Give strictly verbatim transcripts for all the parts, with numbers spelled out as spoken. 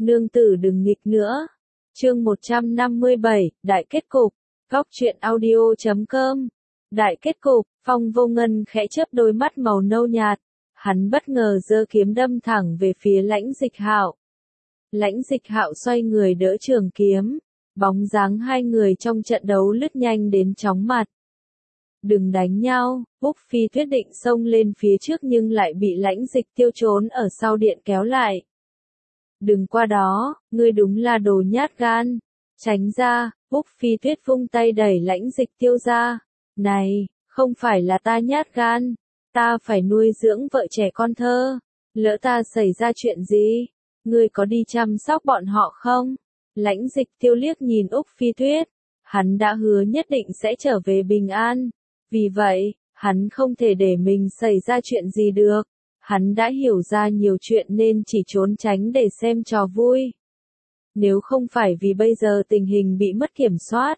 Nương tử đừng nghịch nữa. Chương một trăm năm mươi bảy, Đại kết cục. Góc truyện audio chấm com. Đại kết cục, Phong Vô Ngân khẽ chớp đôi mắt màu nâu nhạt. Hắn bất ngờ giơ kiếm đâm thẳng về phía Lãnh Dịch Hạo. Lãnh Dịch Hạo xoay người đỡ trường kiếm. Bóng dáng hai người trong trận đấu lướt nhanh đến chóng mặt. Đừng đánh nhau, Úc Phi Tuyết định xông lên phía trước nhưng lại bị Lãnh Dịch Tiêu trốn ở sau điện kéo lại. Đừng qua đó, ngươi đúng là đồ nhát gan. Tránh ra, Úc Phi Tuyết vung tay đẩy Lãnh Dịch Tiêu ra. Này, không phải là ta nhát gan, ta phải nuôi dưỡng vợ trẻ con thơ. Lỡ ta xảy ra chuyện gì, ngươi có đi chăm sóc bọn họ không? Lãnh Dịch Tiêu liếc nhìn Úc Phi Tuyết. Hắn đã hứa nhất định sẽ trở về bình an. Vì vậy, hắn không thể để mình xảy ra chuyện gì được. Hắn đã hiểu ra nhiều chuyện nên chỉ trốn tránh để xem trò vui. Nếu không phải vì bây giờ tình hình bị mất kiểm soát,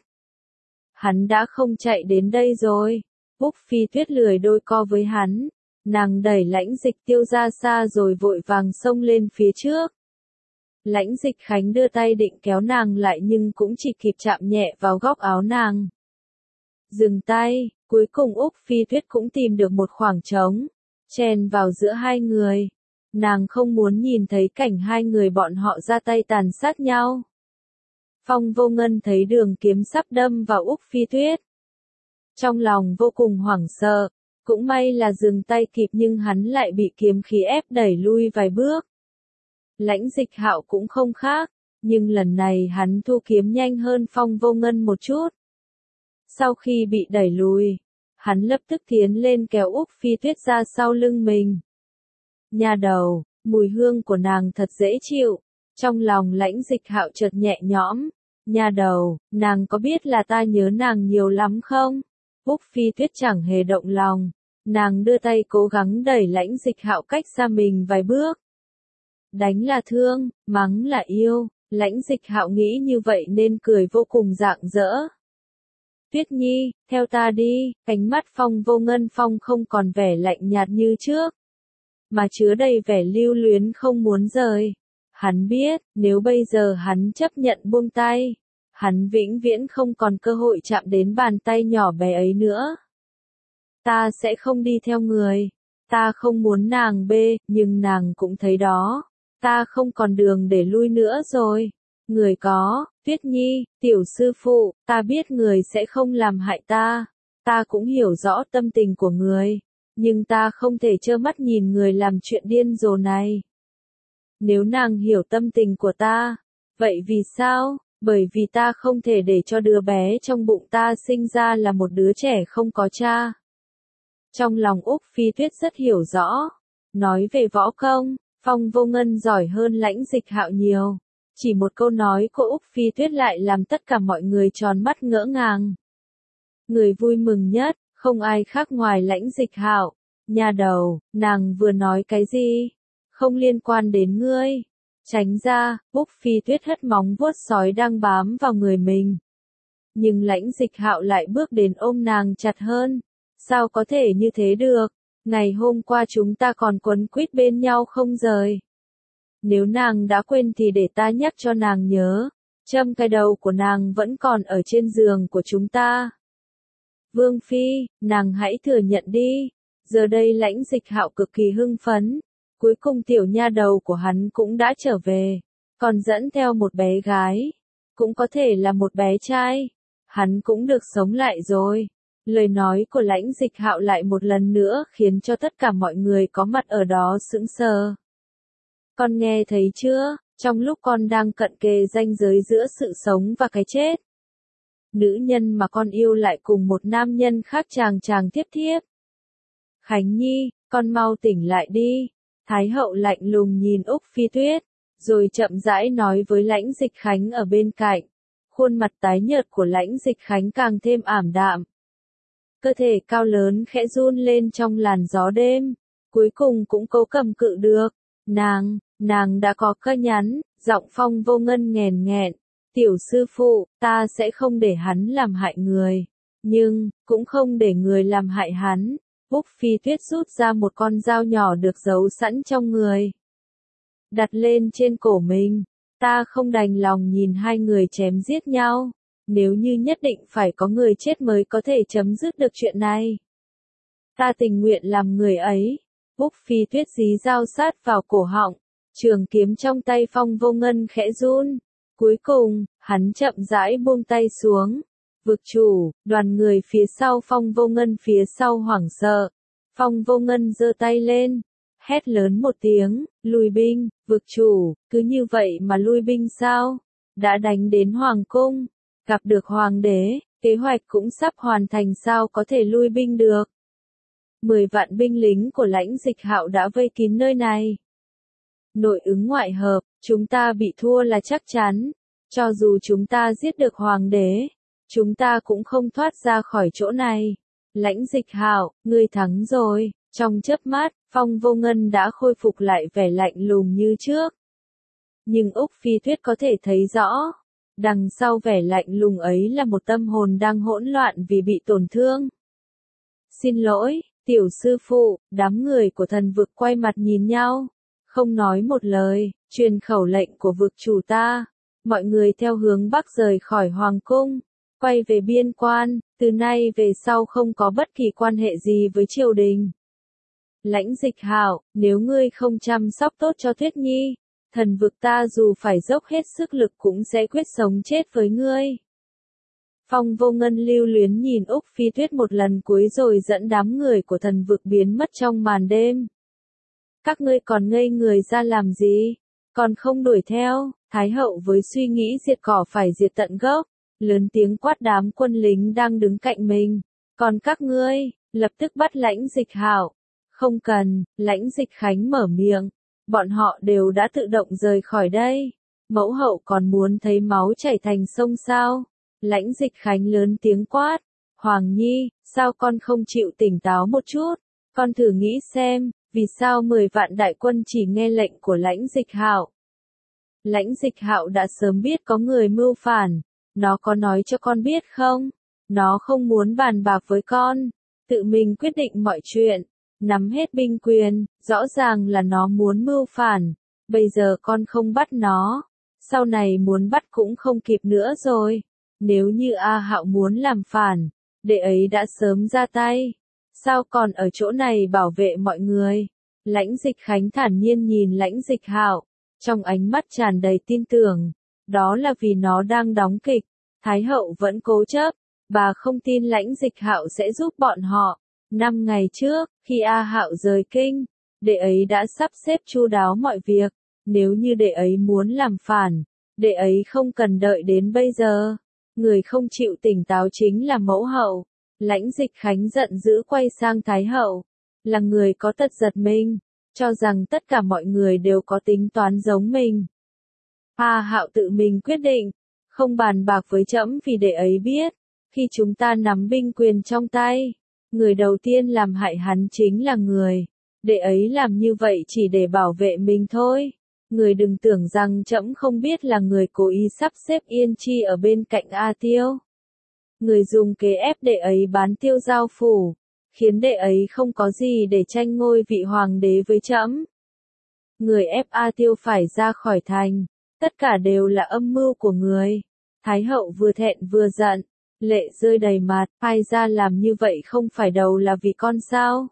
hắn đã không chạy đến đây rồi. Úc Phi Tuyết lười đôi co với hắn. Nàng đẩy Lãnh Dịch Tiêu ra xa rồi vội vàng xông lên phía trước. Lãnh Dịch Khánh đưa tay định kéo nàng lại nhưng cũng chỉ kịp chạm nhẹ vào góc áo nàng. Dừng tay, cuối cùng Úc Phi Tuyết cũng tìm được một khoảng trống, chen vào giữa hai người. Nàng không muốn nhìn thấy cảnh hai người bọn họ ra tay tàn sát nhau. Phong Vô Ngân thấy đường kiếm sắp đâm vào Úc Phi Tuyết. Trong lòng vô cùng hoảng sợ, cũng may là dừng tay kịp nhưng hắn lại bị kiếm khí ép đẩy lui vài bước. Lãnh Dịch Hạo cũng không khác, nhưng lần này hắn thu kiếm nhanh hơn Phong Vô Ngân một chút. Sau khi bị đẩy lùi, hắn lập tức tiến lên kéo Úc Phi Tuyết ra sau lưng mình. Nha đầu, mùi hương của nàng thật dễ chịu. Trong lòng Lãnh Dịch Hạo chợt nhẹ nhõm. Nha đầu, nàng có biết là ta nhớ nàng nhiều lắm không? Úc Phi Tuyết chẳng hề động lòng. Nàng đưa tay cố gắng đẩy Lãnh Dịch Hạo cách xa mình vài bước. Đánh là thương, mắng là yêu. Lãnh Dịch Hạo nghĩ như vậy nên cười vô cùng rạng rỡ. Tuyết Nhi, theo ta đi. Cánh mắt Phong Vô Ngân Phong không còn vẻ lạnh nhạt như trước, mà chứa đầy vẻ lưu luyến không muốn rời. Hắn biết, nếu bây giờ hắn chấp nhận buông tay, hắn vĩnh viễn không còn cơ hội chạm đến bàn tay nhỏ bé ấy nữa. Ta sẽ không đi theo người. Ta không muốn nàng bê, nhưng nàng cũng thấy đó. Ta không còn đường để lui nữa rồi. Người có, Tuyết Nhi, tiểu sư phụ, ta biết người sẽ không làm hại ta. Ta cũng hiểu rõ tâm tình của người. Nhưng ta không thể trơ mắt nhìn người làm chuyện điên rồ này. Nếu nàng hiểu tâm tình của ta, vậy vì sao? Bởi vì ta không thể để cho đứa bé trong bụng ta sinh ra là một đứa trẻ không có cha. Trong lòng Úc Phi Tuyết rất hiểu rõ. Nói về võ công, Phong Vô Ngân giỏi hơn Lãnh Dịch Hạo nhiều. Chỉ một câu nói của Úc Phi Tuyết lại làm tất cả mọi người tròn mắt ngỡ ngàng. Người vui mừng nhất, không ai khác ngoài Lãnh Dịch Hạo. Nhà đầu, nàng vừa nói cái gì? Không liên quan đến ngươi. Tránh ra, Úc Phi Tuyết hất móng vuốt sói đang bám vào người mình. Nhưng Lãnh Dịch Hạo lại bước đến ôm nàng chặt hơn. Sao có thể như thế được? Ngày hôm qua chúng ta còn quấn quýt bên nhau không rời. Nếu nàng đã quên thì để ta nhắc cho nàng nhớ. Châm cái đầu của nàng vẫn còn ở trên giường của chúng ta. Vương Phi, nàng hãy thừa nhận đi. Giờ đây Lãnh Dịch Hạo cực kỳ hưng phấn. Cuối cùng tiểu nha đầu của hắn cũng đã trở về. Còn dẫn theo một bé gái. Cũng có thể là một bé trai. Hắn cũng được sống lại rồi. Lời nói của Lãnh Dịch Hạo lại một lần nữa khiến cho tất cả mọi người có mặt ở đó sững sờ. Con nghe thấy chưa? Trong lúc con đang cận kề ranh giới giữa sự sống và cái chết, nữ nhân mà con yêu lại cùng một nam nhân khác chàng chàng tiếp thiếp. Khánh Nhi, con mau tỉnh lại đi. Thái hậu lạnh lùng nhìn Úc Phi Tuyết, rồi chậm rãi nói với Lãnh Dịch Khánh ở bên cạnh. Khuôn mặt tái nhợt của Lãnh Dịch Khánh càng thêm ảm đạm. Cơ thể cao lớn khẽ run lên trong làn gió đêm, cuối cùng cũng cố cầm cự được. Nàng, nàng đã có cơ nhắn, giọng Phong Vô Ngân nghèn nghẹn. Tiểu sư phụ, ta sẽ không để hắn làm hại người. Nhưng, cũng không để người làm hại hắn. Úc Phi Tuyết rút ra một con dao nhỏ được giấu sẵn trong người. Đặt lên trên cổ mình. Ta không đành lòng nhìn hai người chém giết nhau. Nếu như nhất định phải có người chết mới có thể chấm dứt được chuyện này. Ta tình nguyện làm người ấy. Úc Phi Tuyết dí dao sát vào cổ họng. Trường kiếm trong tay Phong Vô Ngân khẽ run. Cuối cùng, hắn chậm rãi buông tay xuống. Vực chủ, đoàn người phía sau Phong Vô Ngân phía sau hoảng sợ. Phong Vô Ngân giơ tay lên. Hét lớn một tiếng, lui binh, vực chủ, cứ như vậy mà lui binh sao? Đã đánh đến Hoàng cung, gặp được Hoàng đế, kế hoạch cũng sắp hoàn thành sao có thể lui binh được. Mười vạn binh lính của Lãnh Dịch Hạo đã vây kín nơi này. Nội ứng ngoại hợp, chúng ta bị thua là chắc chắn. Cho dù chúng ta giết được Hoàng đế, chúng ta cũng không thoát ra khỏi chỗ này. Lãnh Dịch Hạo, ngươi thắng rồi. Trong chớp mắt, Phong Vô Ngân đã khôi phục lại vẻ lạnh lùng như trước. Nhưng Úc Phi Tuyết có thể thấy rõ, đằng sau vẻ lạnh lùng ấy là một tâm hồn đang hỗn loạn vì bị tổn thương. Xin lỗi, tiểu sư phụ, đám người của thần vực quay mặt nhìn nhau, không nói một lời, truyền khẩu lệnh của vực chủ ta. Mọi người theo hướng bắc rời khỏi Hoàng cung, quay về biên quan, từ nay về sau không có bất kỳ quan hệ gì với triều đình. Lãnh Dịch Hạo, nếu ngươi không chăm sóc tốt cho Tuyết Nhi, thần vực ta dù phải dốc hết sức lực cũng sẽ quyết sống chết với ngươi. Phong Vô Ngân lưu luyến nhìn Úc Phi Tuyết một lần cuối rồi dẫn đám người của thần vực biến mất trong màn đêm. Các ngươi còn ngây người ra làm gì? Còn không đuổi theo? Thái hậu với suy nghĩ diệt cỏ phải diệt tận gốc, lớn tiếng quát đám quân lính đang đứng cạnh mình. Còn các ngươi, lập tức bắt Lãnh Dịch Hạo. Không cần, Lãnh Dịch Khánh mở miệng. Bọn họ đều đã tự động rời khỏi đây. Mẫu hậu còn muốn thấy máu chảy thành sông sao? Lãnh Dịch Khánh lớn tiếng quát. Hoàng Nhi, sao con không chịu tỉnh táo một chút? Con thử nghĩ xem, vì sao mười vạn đại quân chỉ nghe lệnh của Lãnh Dịch Hạo? Lãnh Dịch Hạo đã sớm biết có người mưu phản. Nó có nói cho con biết không? Nó không muốn bàn bạc với con. Tự mình quyết định mọi chuyện. Nắm hết binh quyền, rõ ràng là nó muốn mưu phản. Bây giờ con không bắt nó. Sau này muốn bắt cũng không kịp nữa rồi. Nếu như A Hạo muốn làm phản, đệ ấy đã sớm ra tay. Sao còn ở chỗ này bảo vệ mọi người? Lãnh Dịch Khánh thản nhiên nhìn Lãnh Dịch Hạo, trong ánh mắt tràn đầy tin tưởng. Đó là vì nó đang đóng kịch. Thái hậu vẫn cố chấp. Bà không tin Lãnh Dịch Hạo sẽ giúp bọn họ. Năm ngày trước, khi A Hạo rời kinh, đệ ấy đã sắp xếp chu đáo mọi việc. Nếu như đệ ấy muốn làm phản, đệ ấy không cần đợi đến bây giờ. Người không chịu tỉnh táo chính là mẫu hậu. Lãnh Dịch Khánh giận dữ quay sang Thái hậu. Là người có tật giật mình, cho rằng tất cả mọi người đều có tính toán giống mình. A Hạo tự mình quyết định, không bàn bạc với trẫm vì đệ ấy biết, khi chúng ta nắm binh quyền trong tay, người đầu tiên làm hại hắn chính là người. Đệ ấy làm như vậy chỉ để bảo vệ mình thôi. Người đừng tưởng rằng trẫm không biết là người cố ý sắp xếp Yên Chi ở bên cạnh A Tiêu. Người dùng kế ép đệ ấy bán Tiêu Giao phủ, khiến đệ ấy không có gì để tranh ngôi vị hoàng đế với trẫm. Người ép A Tiêu phải ra khỏi thành, tất cả đều là âm mưu của người. Thái hậu vừa thẹn vừa giận, lệ rơi đầy mặt, ai ra làm như vậy không phải đầu là vì con sao?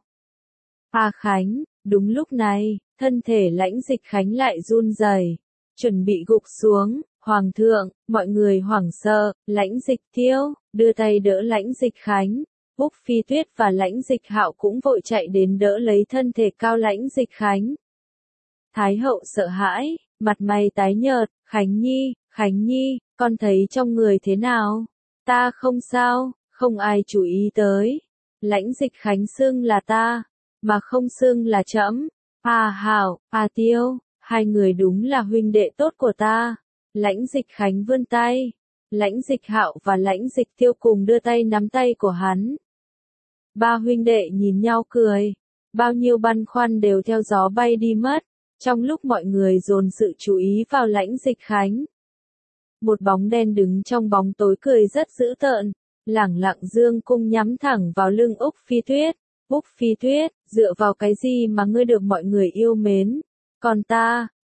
A Khánh, đúng lúc này, thân thể Lãnh Dịch Khánh lại run rẩy, chuẩn bị gục xuống. Hoàng thượng, mọi người hoảng sợ, Lãnh Dịch Tiêu, đưa tay đỡ Lãnh Dịch Khánh. Úc Phi Tuyết và Lãnh Dịch Hạo cũng vội chạy đến đỡ lấy thân thể cao Lãnh Dịch Khánh. Thái hậu sợ hãi, mặt mày tái nhợt, Khánh Nhi, Khánh Nhi, con thấy trong người thế nào? Ta không sao, không ai chú ý tới. Lãnh Dịch Khánh xưng là ta, mà không xưng là trẫm. A Hạo, A Tiêu, hai người đúng là huynh đệ tốt của ta. Lãnh Dịch Khánh vươn tay. Lãnh Dịch Hạo và Lãnh Dịch Tiêu cùng đưa tay nắm tay của hắn. Ba huynh đệ nhìn nhau cười. Bao nhiêu băn khoăn đều theo gió bay đi mất. Trong lúc mọi người dồn sự chú ý vào Lãnh Dịch Khánh, một bóng đen đứng trong bóng tối cười rất dữ tợn, lẳng lặng dương cung nhắm thẳng vào lưng Úc Phi Tuyết. Úc Phi Tuyết, dựa vào cái gì mà ngươi được mọi người yêu mến? Còn ta,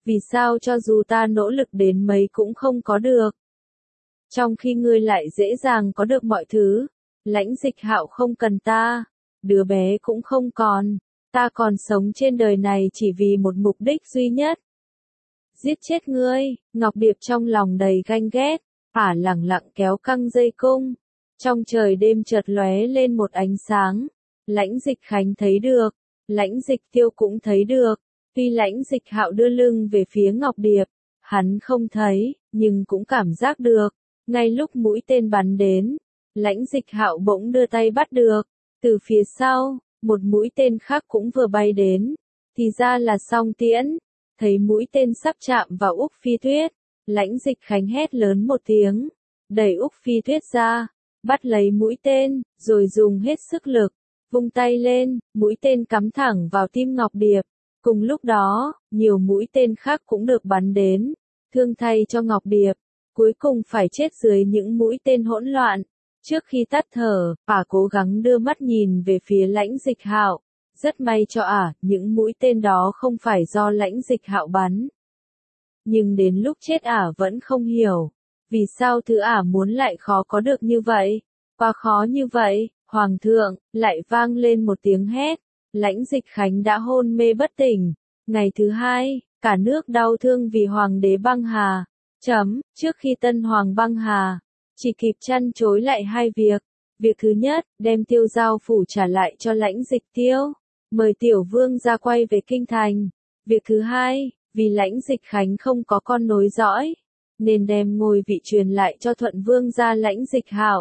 Vì sao cho dù ta nỗ lực đến mấy cũng không có được? Trong khi ngươi lại dễ dàng có được mọi thứ. Lãnh Dịch Hạo không cần ta, đứa bé cũng không còn, ta còn sống trên đời này chỉ vì một mục đích duy nhất. Giết chết ngươi, Ngọc Điệp trong lòng đầy ganh ghét, ả lẳng lặng kéo căng dây cung. Trong trời đêm chợt lóe lên một ánh sáng. Lãnh Dịch Khánh thấy được, Lãnh Dịch Tiêu cũng thấy được. Tuy Lãnh Dịch Hạo đưa lưng về phía Ngọc Điệp, hắn không thấy, nhưng cũng cảm giác được. Ngay lúc mũi tên bắn đến, Lãnh Dịch Hạo bỗng đưa tay bắt được. Từ phía sau, một mũi tên khác cũng vừa bay đến. Thì ra là Song Tiễn. Thấy mũi tên sắp chạm vào Úc Phi Tuyết, Lãnh Dịch Khánh hét lớn một tiếng, đẩy Úc Phi Tuyết ra, bắt lấy mũi tên, rồi dùng hết sức lực, vung tay lên, mũi tên cắm thẳng vào tim Ngọc Điệp. Cùng lúc đó, nhiều mũi tên khác cũng được bắn đến, thương thay cho Ngọc Điệp, cuối cùng phải chết dưới những mũi tên hỗn loạn. Trước khi tắt thở, ả cố gắng đưa mắt nhìn về phía Lãnh Dịch Hạo. Rất may cho ả, những mũi tên đó không phải do Lãnh Dịch Hạo bắn. Nhưng đến lúc chết ả vẫn không hiểu, vì sao thứ ả muốn lại khó có được như vậy. Quá khó như vậy, Hoàng thượng, lại vang lên một tiếng hét. Lãnh Dịch Khánh đã hôn mê bất tỉnh. Ngày thứ hai, cả nước đau thương vì Hoàng đế băng hà. Chấm, trước khi Tân Hoàng băng hà, chỉ kịp chăn chối lại hai việc. Việc thứ nhất, đem Tiêu Giao phủ trả lại cho Lãnh Dịch Tiêu. Mời Tiểu Vương ra quay về kinh thành. Việc thứ hai, vì Lãnh Dịch Khánh không có con nối dõi, nên đem ngôi vị truyền lại cho Thuận Vương gia Lãnh Dịch Hạo.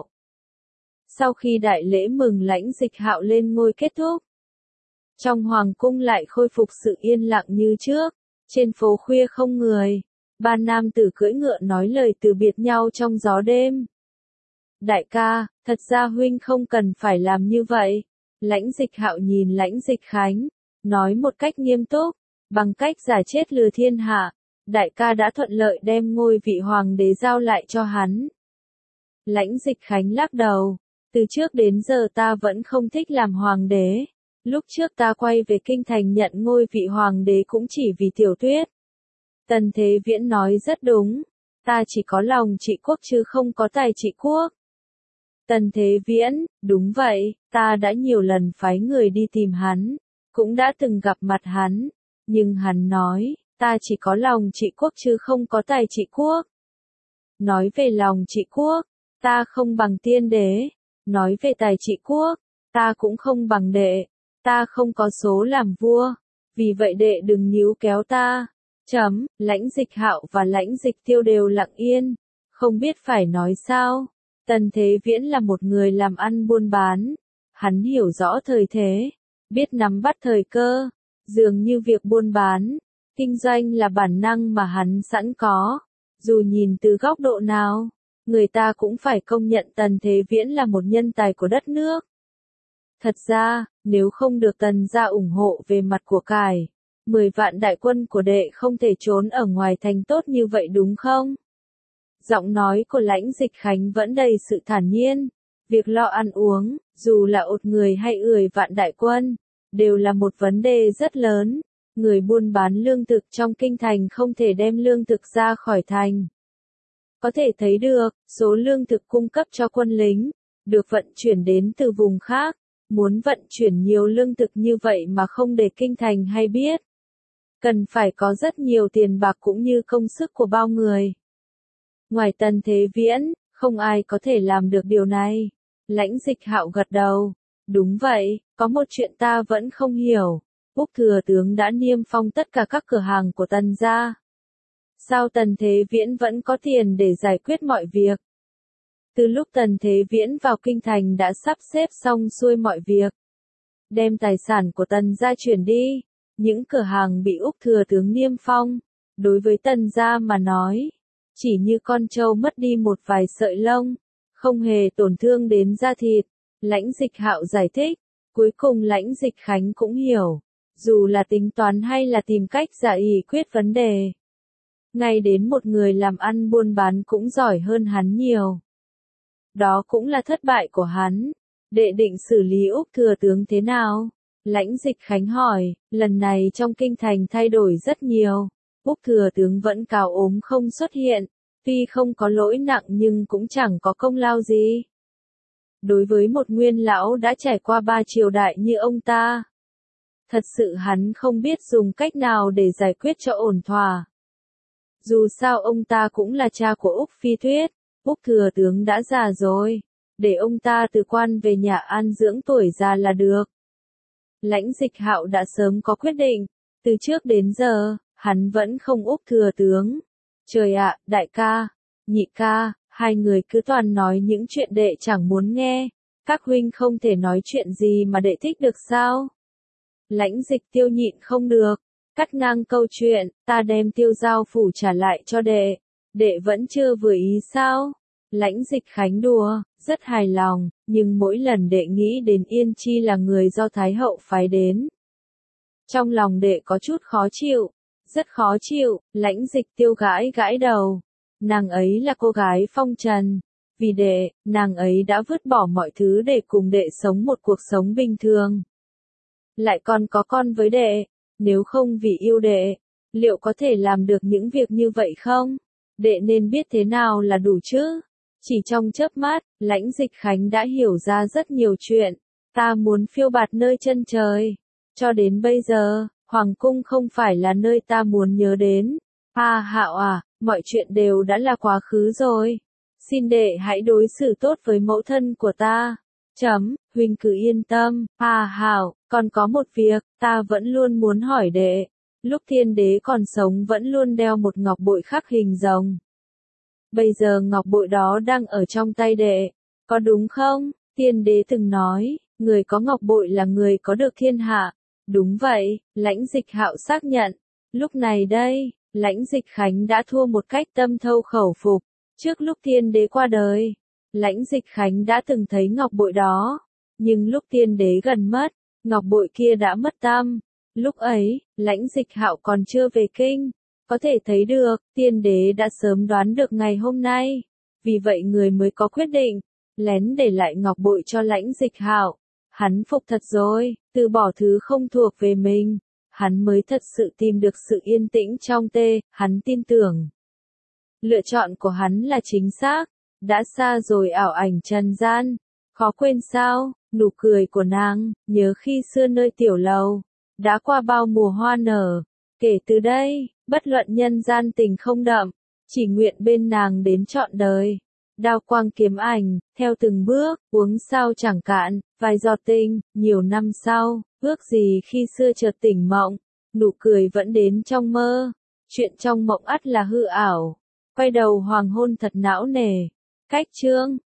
Sau khi đại lễ mừng Lãnh Dịch Hạo lên ngôi kết thúc, trong hoàng cung lại khôi phục sự yên lặng như trước. Trên phố khuya không người, ba nam tử cưỡi ngựa nói lời từ biệt nhau trong gió đêm. Đại ca, thật ra huynh không cần phải làm như vậy. Lãnh Dịch Hạo nhìn Lãnh Dịch Khánh, nói một cách nghiêm túc, bằng cách giả chết lừa thiên hạ, đại ca đã thuận lợi đem ngôi vị hoàng đế giao lại cho hắn. Lãnh Dịch Khánh lắc đầu, từ trước đến giờ ta vẫn không thích làm hoàng đế. Lúc trước ta quay về kinh thành nhận ngôi vị hoàng đế cũng chỉ vì Tiểu Tuyết. Tần Thế Viễn nói rất đúng, ta chỉ có lòng trị quốc chứ không có tài trị quốc. Tần Thế Viễn, đúng vậy, ta đã nhiều lần phái người đi tìm hắn, cũng đã từng gặp mặt hắn, nhưng hắn nói, ta chỉ có lòng trị quốc chứ không có tài trị quốc. Nói về lòng trị quốc, ta không bằng tiên đế, nói về tài trị quốc, ta cũng không bằng đệ, ta không có số làm vua, vì vậy đệ đừng níu kéo ta. Chấm, Lãnh Dịch Hạo và Lãnh Dịch Tiêu đều lặng yên, không biết phải nói sao. Tần Thế Viễn là một người làm ăn buôn bán, hắn hiểu rõ thời thế, biết nắm bắt thời cơ, dường như việc buôn bán, kinh doanh là bản năng mà hắn sẵn có, dù nhìn từ góc độ nào, người ta cũng phải công nhận Tần Thế Viễn là một nhân tài của đất nước. Thật ra, nếu không được Tần gia ủng hộ về mặt của cải, mười vạn đại quân của đệ không thể trốn ở ngoài thành tốt như vậy đúng không? Giọng nói của Lãnh Dịch Khánh vẫn đầy sự thản nhiên. Việc lo ăn uống, dù là ột người hay ười vạn đại quân, đều là một vấn đề rất lớn. Người buôn bán lương thực trong kinh thành không thể đem lương thực ra khỏi thành. Có thể thấy được, số lương thực cung cấp cho quân lính, được vận chuyển đến từ vùng khác. Muốn vận chuyển nhiều lương thực như vậy mà không để kinh thành hay biết, cần phải có rất nhiều tiền bạc cũng như công sức của bao người. Ngoài Tần Thế Viễn, không ai có thể làm được điều này. Lãnh Dịch Hạo gật đầu. Đúng vậy, có một chuyện ta vẫn không hiểu. Úc thừa tướng đã niêm phong tất cả các cửa hàng của Tần gia. Sao Tần Thế Viễn vẫn có tiền để giải quyết mọi việc? Từ lúc Tần Thế Viễn vào kinh thành đã sắp xếp xong xuôi mọi việc. Đem tài sản của Tần gia chuyển đi. Những cửa hàng bị Úc thừa tướng niêm phong, đối với Tần gia mà nói, chỉ như con trâu mất đi một vài sợi lông, không hề tổn thương đến da thịt. Lãnh Dịch Hạo giải thích, cuối cùng Lãnh Dịch Khánh cũng hiểu, dù là tính toán hay là tìm cách giải quyết vấn đề. Ngay đến một người làm ăn buôn bán cũng giỏi hơn hắn nhiều. Đó cũng là thất bại của hắn. Đệ định xử lý Úc thừa tướng thế nào? Lãnh Dịch Khánh hỏi, lần này trong kinh thành thay đổi rất nhiều. Úc thừa tướng vẫn cào ốm không xuất hiện, tuy không có lỗi nặng nhưng cũng chẳng có công lao gì. Đối với một nguyên lão đã trải qua ba triều đại như ông ta, thật sự hắn không biết dùng cách nào để giải quyết cho ổn thỏa. Dù sao ông ta cũng là cha của Úc Phi Tuyết, Úc thừa tướng đã già rồi, để ông ta từ quan về nhà an dưỡng tuổi già là được. Lãnh Dịch Hạo đã sớm có quyết định, từ trước đến giờ, hắn vẫn không Úc thừa tướng. Trời ạ, đại ca, nhị ca, hai người cứ toàn nói những chuyện đệ chẳng muốn nghe, các huynh không thể nói chuyện gì mà đệ thích được sao? Lãnh Dịch Tiêu nhịn không được, cắt ngang câu chuyện, ta đem Tiêu Giao phủ trả lại cho đệ, đệ vẫn chưa vừa ý sao? Lãnh Dịch Khánh đùa, rất hài lòng, nhưng mỗi lần đệ nghĩ đến Yên Chi là người do Thái hậu phái đến, trong lòng đệ có chút khó chịu, rất khó chịu. Lãnh Dịch Tiêu gãi gãi đầu, nàng ấy là cô gái phong trần, vì đệ, nàng ấy đã vứt bỏ mọi thứ để cùng đệ sống một cuộc sống bình thường. Lại còn có con với đệ, nếu không vì yêu đệ, liệu có thể làm được những việc như vậy không? Đệ nên biết thế nào là đủ chứ? Chỉ trong chớp mắt, Lãnh Dịch Khánh đã hiểu ra rất nhiều chuyện. Ta muốn phiêu bạt nơi chân trời. Cho đến bây giờ, Hoàng cung không phải là nơi ta muốn nhớ đến. À Hạo à, mọi chuyện đều đã là quá khứ rồi. Xin đệ hãy đối xử tốt với mẫu thân của ta. Chấm, huynh cứ yên tâm. À Hạo, còn có một việc, ta vẫn luôn muốn hỏi đệ. Lúc Thiên Đế còn sống vẫn luôn đeo một ngọc bội khắc hình rồng. Bây giờ ngọc bội đó đang ở trong tay đệ, có đúng không? Tiên Đế từng nói, người có ngọc bội là người có được thiên hạ. Đúng vậy, Lãnh Dịch Hạo xác nhận. Lúc này đây, Lãnh Dịch Khánh đã thua một cách tâm thâu khẩu phục. Trước lúc Thiên Đế qua đời, Lãnh Dịch Khánh đã từng thấy ngọc bội đó. Nhưng lúc Thiên Đế gần mất, ngọc bội kia đã mất tăm. Lúc ấy, Lãnh Dịch Hạo còn chưa về kinh. Có thể thấy được, Tiên Đế đã sớm đoán được ngày hôm nay. Vì vậy người mới có quyết định, lén để lại ngọc bội cho Lãnh Dịch Hạo. Hắn phục thật rồi, từ bỏ thứ không thuộc về mình. Hắn mới thật sự tìm được sự yên tĩnh trong tê, hắn tin tưởng. Lựa chọn của hắn là chính xác, đã xa rồi ảo ảnh trần gian. Khó quên sao, nụ cười của nàng, nhớ khi xưa nơi tiểu lầu, đã qua bao mùa hoa nở. Kể từ đây, bất luận nhân gian tình không đậm, chỉ nguyện bên nàng đến trọn đời. Đao quang kiếm ảnh, theo từng bước, uống sao chẳng cạn, vài giọt tình, nhiều năm sau, ước gì khi xưa chợt tỉnh mộng, nụ cười vẫn đến trong mơ, chuyện trong mộng ắt là hư ảo, quay đầu hoàng hôn thật não nề. Cách chương